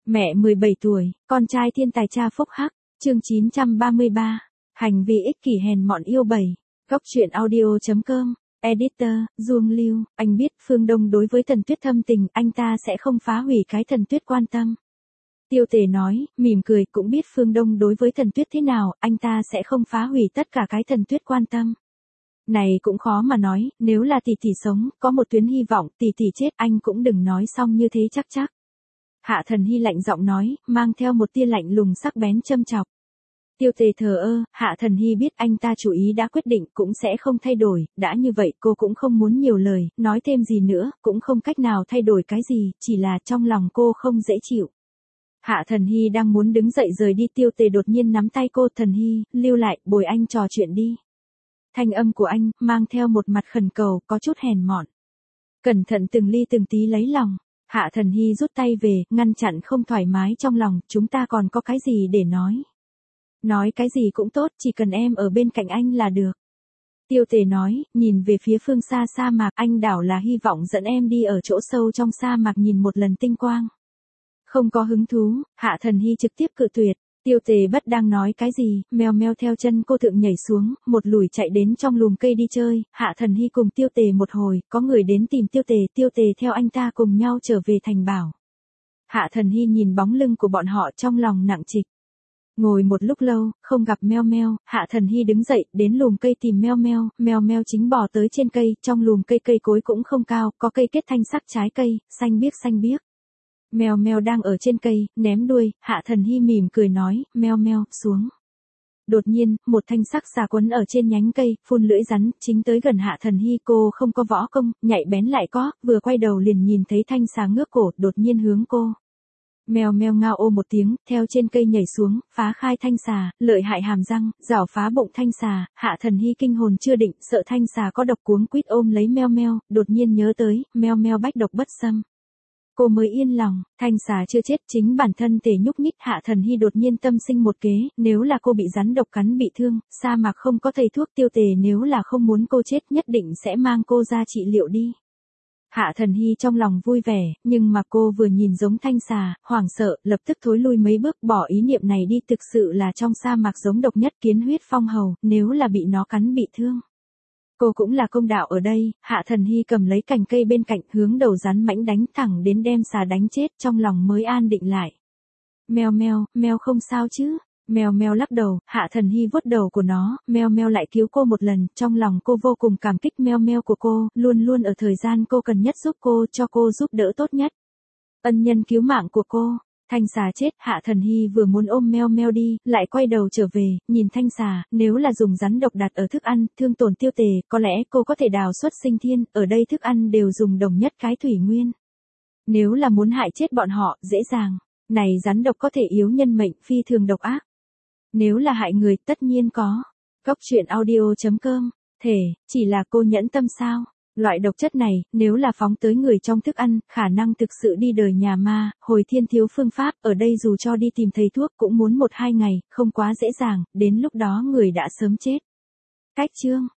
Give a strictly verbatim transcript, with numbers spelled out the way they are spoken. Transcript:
Mẹ mười bảy tuổi, con trai thiên tài cha phúc hắc, chương chín trăm ba mươi ba. Hành vi ích kỷ hèn mọn yêu bảy. Góc truyện audio.com. Editor, Duông Lưu, anh biết Phương Đông đối với Thần Tuyết thâm tình, anh ta sẽ không phá hủy cái Thần Tuyết quan tâm. Tiêu Tề nói, mỉm cười, cũng biết Phương Đông đối với Thần Tuyết thế nào, anh ta sẽ không phá hủy tất cả cái Thần Tuyết quan tâm. Này cũng khó mà nói, nếu là tỷ tỷ sống, có một tuyến hy vọng, tỷ tỷ chết, anh cũng đừng nói xong như thế chắc chắc. Hạ Thần Hy lạnh giọng nói, mang theo một tia lạnh lùng sắc bén châm chọc. Tiêu Tề thờ ơ, Hạ Thần Hy biết anh ta chủ ý đã quyết định cũng sẽ không thay đổi, đã như vậy cô cũng không muốn nhiều lời, nói thêm gì nữa, cũng không cách nào thay đổi cái gì, chỉ là trong lòng cô không dễ chịu. Hạ Thần Hy đang muốn đứng dậy rời đi, Tiêu Tề đột nhiên nắm tay cô, Thần Hy, lưu lại, bồi anh trò chuyện đi. Thanh âm của anh, mang theo một mặt khẩn cầu, có chút hèn mọn. Cẩn thận từng ly từng tí lấy lòng. Hạ Thần Hy rút tay về, ngăn chặn không thoải mái trong lòng, chúng ta còn có cái gì để nói. Nói cái gì cũng tốt, chỉ cần em ở bên cạnh anh là được. Tiêu Tề nói, nhìn về phía phương xa sa mạc, anh đảo là hy vọng dẫn em đi ở chỗ sâu trong sa mạc nhìn một lần tinh quang. Không có hứng thú, Hạ Thần Hy trực tiếp cự tuyệt. Tiêu Tề bất đang nói cái gì, meo meo theo chân cô thượng nhảy xuống, một lùi chạy đến trong lùm cây đi chơi, Hạ Thần Hy cùng Tiêu Tề một hồi, có người đến tìm Tiêu Tề, Tiêu Tề theo anh ta cùng nhau trở về thành bảo. Hạ Thần Hy nhìn bóng lưng của bọn họ trong lòng nặng trịch. Ngồi một lúc lâu, không gặp meo meo, Hạ Thần Hy đứng dậy, đến lùm cây tìm meo meo, meo meo chính bò tới trên cây, trong lùm cây cây cối cũng không cao, có cây kết thanh sắc trái cây, xanh biếc xanh biếc. Mèo mèo đang ở trên cây, ném đuôi, Hạ Thần Hy mỉm cười nói, mèo mèo, xuống. Đột nhiên, một thanh sắc xà quấn ở trên nhánh cây, phun lưỡi rắn, chính tới gần Hạ Thần Hy, cô không có võ công, nhạy bén lại có, vừa quay đầu liền nhìn thấy thanh xà ngước cổ, đột nhiên hướng cô. Mèo mèo ngao ô một tiếng, theo trên cây nhảy xuống, phá khai thanh xà, lợi hại hàm răng, rảo phá bụng thanh xà, Hạ Thần Hy kinh hồn chưa định, sợ thanh xà có độc cuống quýt ôm lấy mèo mèo, đột nhiên nhớ tới, mèo mèo bách độc bất xâm. Cô mới yên lòng, thanh xà chưa chết, chính bản thân thể nhúc nhích. Hạ Thần Hy đột nhiên tâm sinh một kế, nếu là cô bị rắn độc cắn bị thương, sa mạc không có thầy thuốc, Tiêu Tề nếu là không muốn cô chết nhất định sẽ mang cô ra trị liệu đi. Hạ Thần Hy trong lòng vui vẻ, nhưng mà cô vừa nhìn giống thanh xà, hoảng sợ, lập tức thối lui mấy bước, bỏ ý niệm này đi, thực sự là trong sa mạc giống độc nhất kiến huyết phong hầu, nếu là bị nó cắn bị thương. Cô cũng là công đạo ở đây, Hạ Thần Hy cầm lấy cành cây bên cạnh, hướng đầu rắn mãnh đánh thẳng đến đem xà đánh chết, trong lòng mới an định lại. Mèo mèo, mèo không sao chứ? Mèo mèo lắc đầu, Hạ Thần Hy vuốt đầu của nó, mèo mèo lại cứu cô một lần, trong lòng cô vô cùng cảm kích mèo mèo của cô, luôn luôn ở thời gian cô cần nhất giúp cô, cho cô giúp đỡ tốt nhất. Ân nhân cứu mạng của cô. Thanh xà chết, Hạ Thần Hy vừa muốn ôm meo meo đi, lại quay đầu trở về, nhìn thanh xà, nếu là dùng rắn độc đặt ở thức ăn, thương tổn Tiêu Tề, có lẽ cô có thể đào xuất sinh thiên, ở đây thức ăn đều dùng đồng nhất cái thủy nguyên. Nếu là muốn hại chết bọn họ, dễ dàng. Này rắn độc có thể yếu nhân mệnh, phi thường độc ác. Nếu là hại người, tất nhiên có. Góc truyện audio.com. Thể, chỉ là cô nhẫn tâm sao? Loại độc chất này, nếu là phóng tới người trong thức ăn, khả năng thực sự đi đời nhà ma, hồi thiên thiếu phương pháp, ở đây dù cho đi tìm thầy thuốc cũng muốn một hai ngày, không quá dễ dàng, đến lúc đó người đã sớm chết. Cách chương.